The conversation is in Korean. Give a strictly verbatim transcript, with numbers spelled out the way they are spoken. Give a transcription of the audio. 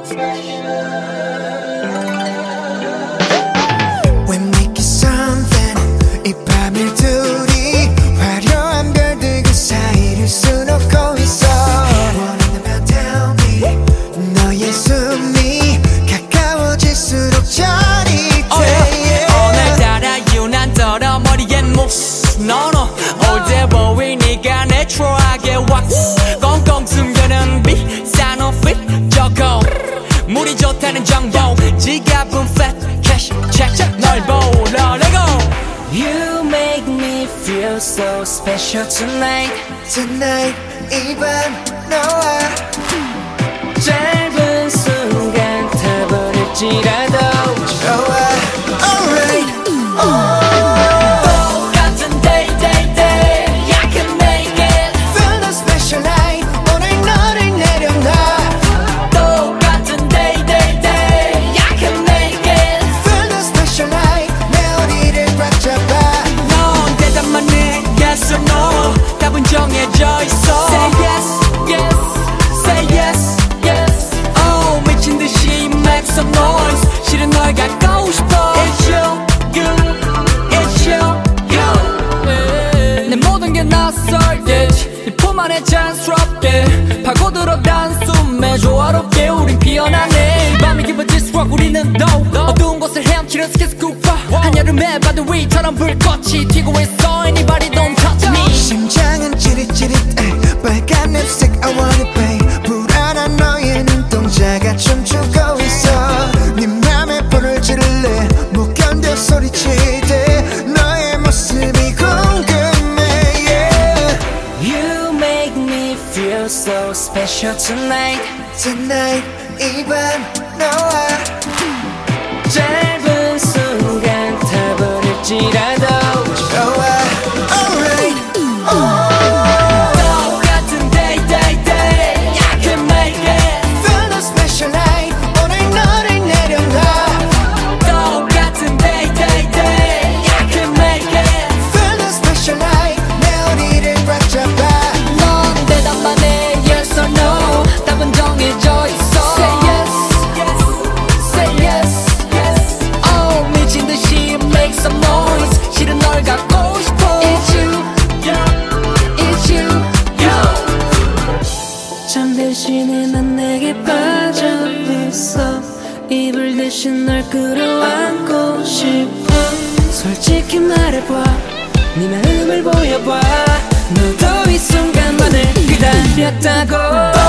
We make it something 이 밤을 둘이 화려한 별들 그 사이를 수놓고 있어 원한다면 tell me 너의 숨이 가까워질수록 짜릿해 oh, yeah. 오늘따라 유난더러 머리엔 몫 너너 all day boy 네가 내 트로하게 왁스 꽁꽁 숨겨놓은 비싼 옷핏 저거 물이 좋다는 정보 지갑은 flat cash check 널 보러 레고 You make me feel so special tonight Tonight 이 밤 너와 짧은 순간 타버릴지라도 좋아 Alright oh. 똑같은 day day day I can make it Feel the special night 오늘 너를 내려놔 똑같은 day day day I can make it Feel the special night 내 어디를 꽉 잡아 넌 대답만 해 yes or no 답은 정해져 있어 Say yes yes Say yes yes Oh 미친 듯이 make some noise 실은 널 갖고 싶어 It's you you It's you you 내 모든 게 낯설 듯네 품 안에 자연스럽게 파고들어 단숨에 조화롭게 우린 피어나네 이 밤이 기분 디스트럭 우리는 너 어두운 곳을 헤엄치는 스키스쿠퍼 한여름의 바다 위처럼 불꽃이 튀고 있어 Anybody don't touch me 심장은 찌릿찌릿해 빨간 립스틱 I want it babe 불안한 너의 눈동자가 춤추고 있어 네 맘에 불을 지를래 못 견뎌 소리칠 때 너의 모습이 궁금해 yeah. You make me feel so special tonight Tonight 이 밤 너와 짧은 순간 타버릴지라도 좋아 Alright oh. 똑같은 day day day I can make it Feel the special night 오늘 너를 내려놔 똑같은 day day day I can make it Feel the special night 내 어디를 꽉 잡아 넌 대답만 해 yes or no 답은 정해져 있어 Say yes Say yes Oh 미친 듯이 make some noise 실은 널 갖고 싶어 It's you It's you 잠대신에 난 내게 빠져 있어 이불 대신 널 끌어안고 싶어 솔직히 말해봐 네 마음을 보여봐 너도 이 순간만을 기다렸다고